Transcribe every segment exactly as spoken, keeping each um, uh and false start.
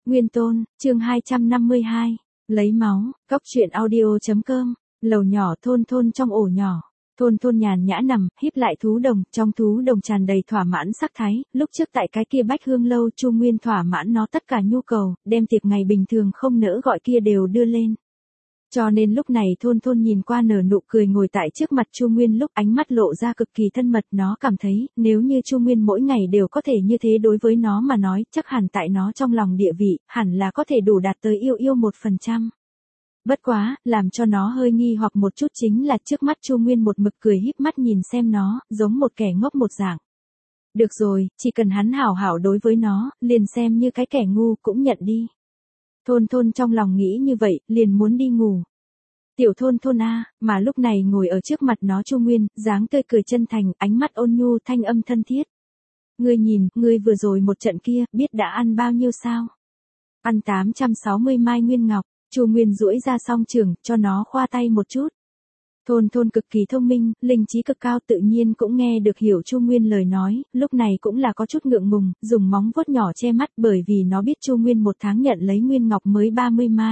Nguyên Tôn, chương hai trăm năm mươi hai, lấy máu, Cóc truyện audio chấm com, lầu nhỏ Thôn Thôn trong ổ nhỏ. Thôn Thôn nhàn nhã nằm, híp lại thú đồng, trong thú đồng tràn đầy thỏa mãn sắc thái, lúc trước tại cái kia Bách Hương lâu Chu Nguyên thỏa mãn nó tất cả nhu cầu, đem tiệc ngày bình thường không nỡ gọi kia đều đưa lên. Cho nên lúc này Thôn Thôn nhìn qua nở nụ cười ngồi tại trước mặt Chu Nguyên, lúc ánh mắt lộ ra cực kỳ thân mật, nó cảm thấy, nếu như Chu Nguyên mỗi ngày đều có thể như thế đối với nó mà nói, chắc hẳn tại nó trong lòng địa vị, hẳn là có thể đủ đạt tới yêu yêu một phần trăm. Bất quá, làm cho nó hơi nghi hoặc một chút chính là trước mắt Chu Nguyên một mực cười híp mắt nhìn xem nó, giống một kẻ ngốc một dạng. Được rồi, chỉ cần hắn hảo hảo đối với nó, liền xem như cái kẻ ngu cũng nhận đi. Thôn Thôn trong lòng nghĩ như vậy, liền muốn đi ngủ. Tiểu Thôn Thôn a, mà lúc này ngồi ở trước mặt nó Chu Nguyên, dáng tươi cười chân thành, ánh mắt ôn nhu thanh âm thân thiết. Ngươi nhìn, ngươi vừa rồi một trận kia, biết đã ăn bao nhiêu sao? Ăn tám trăm sáu mươi mai nguyên ngọc. Chu Nguyên duỗi ra song trường, cho nó khoa tay một chút. Thôn Thôn cực kỳ thông minh, linh trí cực cao, tự nhiên cũng nghe được hiểu Chu Nguyên lời nói, lúc này cũng là có chút ngượng ngùng, dùng móng vuốt nhỏ che mắt bởi vì nó biết Chu Nguyên một tháng nhận lấy nguyên ngọc mới ba mươi mai.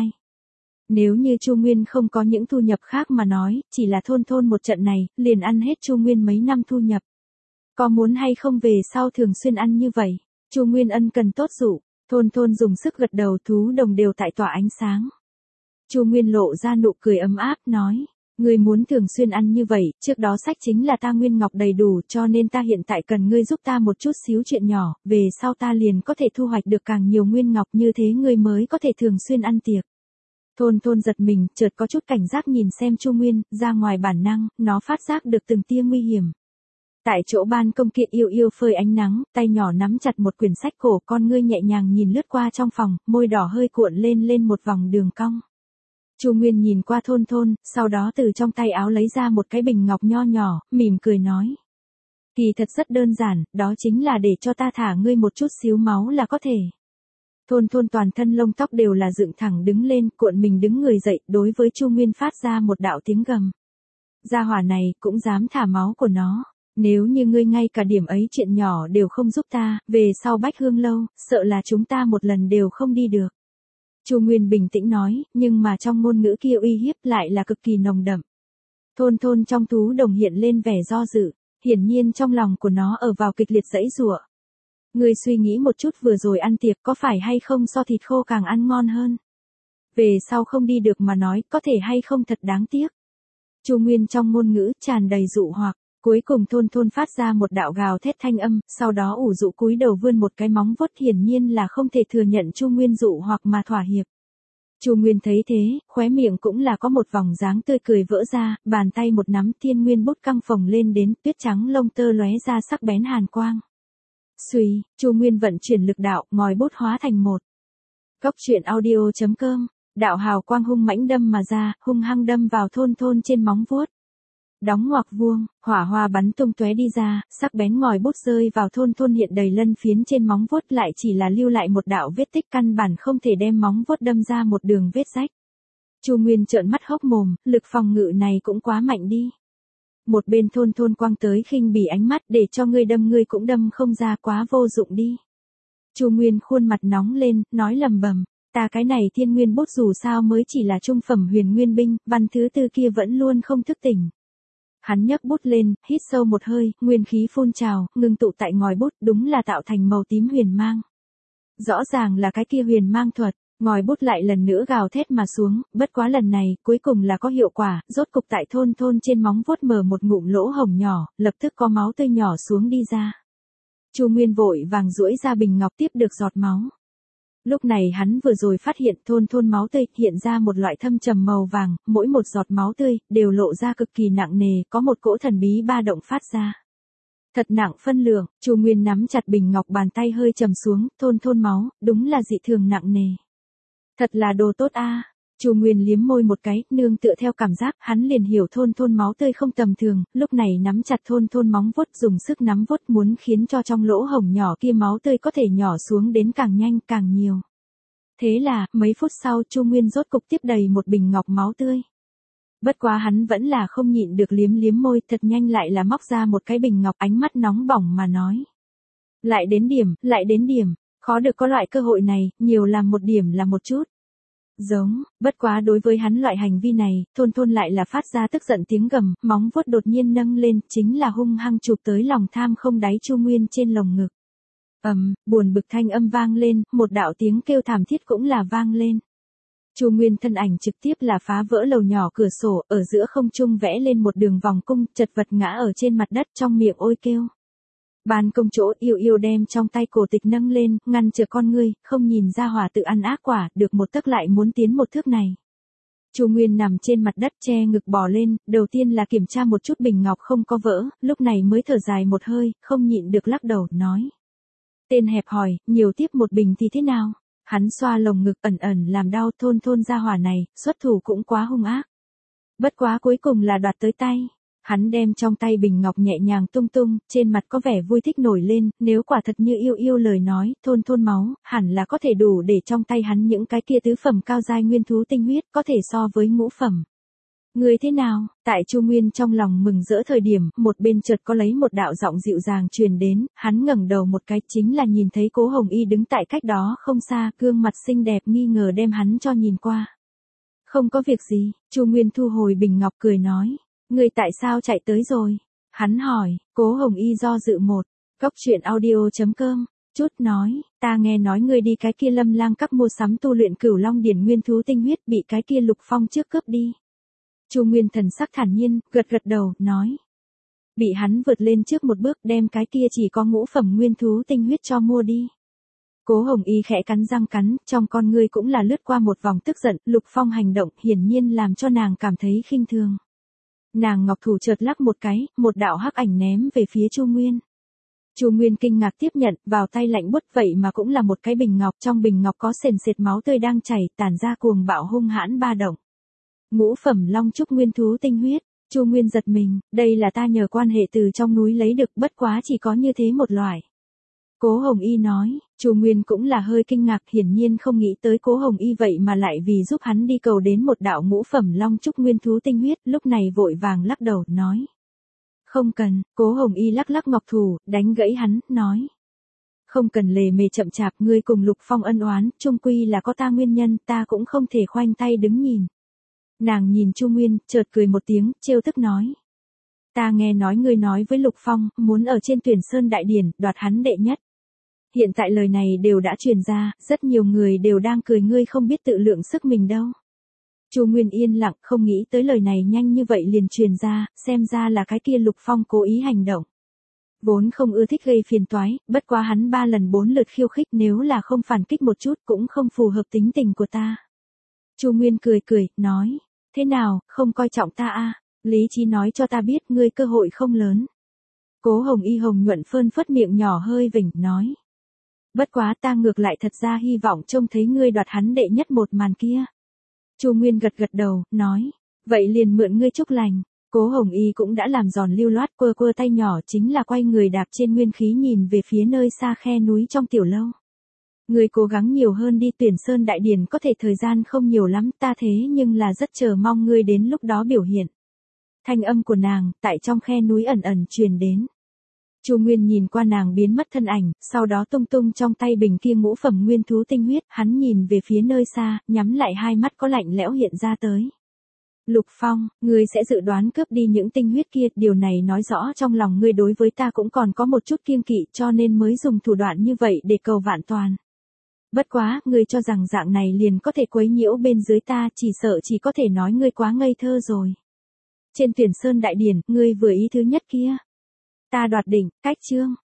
Nếu như Chu Nguyên không có những thu nhập khác mà nói, chỉ là Thôn Thôn một trận này, liền ăn hết Chu Nguyên mấy năm thu nhập. Có muốn hay không về sau thường xuyên ăn như vậy? Chu Nguyên ân cần tốt dụ. Thôn Thôn dùng sức gật đầu, thú đồng đều tại tỏa ánh sáng. Chu Nguyên lộ ra nụ cười ấm áp, nói, ngươi muốn thường xuyên ăn như vậy, trước đó sách chính là ta nguyên ngọc đầy đủ, cho nên ta hiện tại cần ngươi giúp ta một chút xíu chuyện nhỏ, về sau ta liền có thể thu hoạch được càng nhiều nguyên ngọc, như thế ngươi mới có thể thường xuyên ăn tiệc. Thôn Thôn giật mình, chợt có chút cảnh giác nhìn xem Chu Nguyên, ra ngoài bản năng, nó phát giác được từng tia nguy hiểm. Tại chỗ ban công kia yêu yêu phơi ánh nắng, tay nhỏ nắm chặt một quyển sách cổ, con ngươi nhẹ nhàng nhìn lướt qua trong phòng, môi đỏ hơi cuộn lên lên một vòng đường cong. Chu Nguyên nhìn qua Thôn Thôn, sau đó từ trong tay áo lấy ra một cái bình ngọc nho nhỏ, mỉm cười nói. Kỳ thật rất đơn giản, đó chính là để cho ta thả ngươi một chút xíu máu là có thể. Thôn Thôn toàn thân lông tóc đều là dựng thẳng đứng lên, cuộn mình đứng người dậy, đối với Chu Nguyên phát ra một đạo tiếng gầm. Gia hỏa này, cũng dám thả máu của nó. Nếu như ngươi ngay cả điểm ấy chuyện nhỏ đều không giúp ta, về sau Bách Hương lâu, sợ là chúng ta một lần đều không đi được. Chu Nguyên bình tĩnh nói, nhưng mà trong ngôn ngữ kia uy hiếp lại là cực kỳ nồng đậm. Thôn Thôn trong thú đồng hiện lên vẻ do dự, hiển nhiên trong lòng của nó ở vào kịch liệt giãy giụa. Ngươi suy nghĩ một chút, vừa rồi ăn tiệc có phải hay không so thịt khô càng ăn ngon hơn? Về sau không đi được mà nói, có thể hay không thật đáng tiếc. Chu Nguyên trong ngôn ngữ tràn đầy dụ hoặc. Cuối cùng Thôn Thôn phát ra một đạo gào thét thanh âm, sau đó ủ rũ cúi đầu vươn một cái móng vuốt, hiển nhiên là không thể thừa nhận Chu Nguyên dụ hoặc mà thỏa hiệp. Chu Nguyên thấy thế, khóe miệng cũng là có một vòng dáng tươi cười vỡ ra, bàn tay một nắm thiên nguyên bút căng phồng lên đến, tuyết trắng lông tơ lóe ra sắc bén hàn quang. Xuy, Chu Nguyên vận chuyển lực đạo, ngòi bút hóa thành một. Cóc truyện audio chấm com, đạo hào quang hung mãnh đâm mà ra, hung hăng đâm vào Thôn Thôn trên móng vuốt. Đóng ngoặc vuông, hỏa hoa bắn tung tóe đi ra, sắc bén ngòi bút rơi vào Thôn Thôn hiện đầy lân phiến trên móng vuốt, lại chỉ là lưu lại một đạo vết tích, căn bản không thể đem móng vuốt đâm ra một đường vết rách. Chu Nguyên trợn mắt hốc mồm, lực phòng ngự này cũng quá mạnh đi. Một bên Thôn Thôn quăng tới khinh bỉ ánh mắt, để cho ngươi đâm ngươi cũng đâm không ra, quá vô dụng đi. Chu Nguyên khuôn mặt nóng lên, nói lầm bầm. Ta cái này thiên nguyên bút dù sao mới chỉ là trung phẩm huyền nguyên binh, văn thứ tư kia vẫn luôn không thức tỉnh. Hắn nhấc bút lên, hít sâu một hơi, nguyên khí phun trào, ngưng tụ tại ngòi bút, đúng là tạo thành màu tím huyền mang. Rõ ràng là cái kia huyền mang thuật, ngòi bút lại lần nữa gào thét mà xuống, bất quá lần này, cuối cùng là có hiệu quả, rốt cục tại Thôn Thôn trên móng vuốt mở một ngụm lỗ hổng nhỏ, lập tức có máu tươi nhỏ xuống đi ra. Chu Nguyên vội vàng duỗi ra bình ngọc tiếp được giọt máu. Lúc này hắn vừa rồi phát hiện Thôn Thôn máu tươi hiện ra một loại thâm trầm màu vàng, mỗi một giọt máu tươi đều lộ ra cực kỳ nặng nề, có một cỗ thần bí ba động phát ra. Thật nặng phân lượng, Chu Nguyên nắm chặt bình ngọc, bàn tay hơi trầm xuống, Thôn Thôn máu, đúng là dị thường nặng nề. Thật là đồ tốt a. À. Chu Nguyên liếm môi một cái, nương tựa theo cảm giác, hắn liền hiểu Thôn Thôn máu tươi không tầm thường, lúc này nắm chặt Thôn Thôn móng vuốt, dùng sức nắm vuốt, muốn khiến cho trong lỗ hổng nhỏ kia máu tươi có thể nhỏ xuống đến càng nhanh càng nhiều. Thế là, mấy phút sau Chu Nguyên rốt cục tiếp đầy một bình ngọc máu tươi. Bất quá hắn vẫn là không nhịn được liếm liếm môi, thật nhanh lại là móc ra một cái bình ngọc, ánh mắt nóng bỏng mà nói. Lại đến điểm, lại đến điểm. Khó được có loại cơ hội này, nhiều làm một điểm là một chút. Giống, bất quá đối với hắn loại hành vi này, thôn thôn lại là phát ra tức giận tiếng gầm, móng vuốt đột nhiên nâng lên, chính là hung hăng chụp tới lòng tham không đáy Chu Nguyên trên lồng ngực. Ầm, buồn bực thanh âm vang lên, một đạo tiếng kêu thảm thiết cũng là vang lên. Chu Nguyên thân ảnh trực tiếp là phá vỡ lầu nhỏ cửa sổ, ở giữa không trung vẽ lên một đường vòng cung, chật vật ngã ở trên mặt đất trong miệng ôi kêu. Ban công chỗ yêu yêu đem trong tay cổ tịch nâng lên, ngăn trở con ngươi, không nhìn ra hỏa tự ăn ác quả, được một tấc lại muốn tiến một thước này. Chu Nguyên nằm trên mặt đất che ngực bò lên, đầu tiên là kiểm tra một chút bình ngọc không có vỡ, lúc này mới thở dài một hơi, không nhịn được lắc đầu, nói. Tên hẹp hòi, nhiều tiếp một bình thì thế nào? Hắn xoa lồng ngực ẩn ẩn làm đau, thôn thôn ra hỏa này, xuất thủ cũng quá hung ác. Bất quá cuối cùng là đoạt tới tay. Hắn đem trong tay bình ngọc nhẹ nhàng tung tung, trên mặt có vẻ vui thích nổi lên, nếu quả thật như yêu yêu lời nói, thôn thôn máu, hẳn là có thể đủ để trong tay hắn những cái kia tứ phẩm cao giai nguyên thú tinh huyết, có thể so với ngũ phẩm. Người thế nào? Tại Chu Nguyên trong lòng mừng rỡ thời điểm, một bên chợt có lấy một đạo giọng dịu dàng truyền đến, hắn ngẩng đầu một cái chính là nhìn thấy Cố Hồng Y đứng tại cách đó không xa, gương mặt xinh đẹp nghi ngờ đem hắn cho nhìn qua. Không có việc gì, Chu Nguyên thu hồi bình ngọc cười nói. Người tại sao chạy tới rồi? Hắn hỏi, Cố Hồng Y do dự một, góc truyện audio chấm com, chút nói, ta nghe nói ngươi đi cái kia Lâm Lang các mua sắm tu luyện Cửu Long điển nguyên thú tinh huyết bị cái kia Lục Phong trước cướp đi. Chu Nguyên thần sắc thản nhiên, gật gật đầu, nói. Bị hắn vượt lên trước một bước đem cái kia chỉ có ngũ phẩm nguyên thú tinh huyết cho mua đi. Cố Hồng Y khẽ cắn răng cắn, trong con ngươi cũng là lướt qua một vòng tức giận, Lục Phong hành động hiển nhiên làm cho nàng cảm thấy khinh thường. Nàng ngọc thủ chợt lắc một cái, một đạo hắc ảnh ném về phía Chu Nguyên. Chu Nguyên kinh ngạc tiếp nhận, vào tay lạnh buốt vậy mà cũng là một cái bình ngọc, trong bình ngọc có sền sệt máu tươi đang chảy, tản ra cuồng bạo hung hãn ba động. Ngũ phẩm long trúc nguyên thú tinh huyết, Chu Nguyên giật mình, đây là ta nhờ quan hệ từ trong núi lấy được, bất quá chỉ có như thế một loại. Cố Hồng Y nói, Chu Nguyên cũng là hơi kinh ngạc, hiển nhiên không nghĩ tới Cố Hồng Y vậy mà lại vì giúp hắn đi cầu đến một đạo ngũ phẩm long trúc nguyên thú tinh huyết, lúc này vội vàng lắc đầu, nói. Không cần, Cố Hồng Y lắc lắc ngọc thủ, đánh gãy hắn, nói. Không cần lề mề chậm chạp, ngươi cùng Lục Phong ân oán, chung quy là có ta nguyên nhân, ta cũng không thể khoanh tay đứng nhìn. Nàng nhìn Chu Nguyên, chợt cười một tiếng, trêu tức nói. Ta nghe nói ngươi nói với Lục Phong, muốn ở trên Tuyển Sơn Đại Điển, đoạt hắn đệ nhất. Hiện tại lời này đều đã truyền ra, rất nhiều người đều đang cười ngươi không biết tự lượng sức mình đâu. Chu Nguyên yên lặng, không nghĩ tới lời này nhanh như vậy liền truyền ra, xem ra là cái kia Lục Phong cố ý hành động. Vốn không ưa thích gây phiền toái, bất quá hắn ba lần bốn lượt khiêu khích, nếu là không phản kích một chút cũng không phù hợp tính tình của ta. Chu Nguyên cười cười, nói, thế nào, không coi trọng ta à, lý trí nói cho ta biết ngươi cơ hội không lớn. Cố Hồng Y hồng nhuận phơn phất miệng nhỏ hơi vỉnh, nói. Bất quá ta ngược lại thật ra hy vọng trông thấy ngươi đoạt hắn đệ nhất một màn kia. Chu Nguyên gật gật đầu, nói, vậy liền mượn ngươi chúc lành. Cố Hồng Y cũng đã làm giòn lưu loát, quơ quơ tay nhỏ chính là quay người đạp trên nguyên khí nhìn về phía nơi xa khe núi trong tiểu lâu. Ngươi cố gắng nhiều hơn đi, Tuyển Sơn Đại Điển có thể thời gian không nhiều lắm, ta thế nhưng là rất chờ mong ngươi đến lúc đó biểu hiện. Thanh âm của nàng, tại trong khe núi ẩn ẩn truyền đến. Chu Nguyên nhìn qua nàng biến mất thân ảnh, sau đó tung tung trong tay bình kia ngũ phẩm nguyên thú tinh huyết, hắn nhìn về phía nơi xa, nhắm lại hai mắt có lạnh lẽo hiện ra tới. Lục Phong, ngươi sẽ dự đoán cướp đi những tinh huyết kia, điều này nói rõ trong lòng ngươi đối với ta cũng còn có một chút kiêng kỵ, cho nên mới dùng thủ đoạn như vậy để cầu vạn toàn. Bất quá, ngươi cho rằng dạng này liền có thể quấy nhiễu bên dưới ta, chỉ sợ chỉ có thể nói ngươi quá ngây thơ rồi. Trên Tuyển Sơn Đại Điển, ngươi vừa ý thứ nhất kia. Ta đoạt đỉnh, cách chương.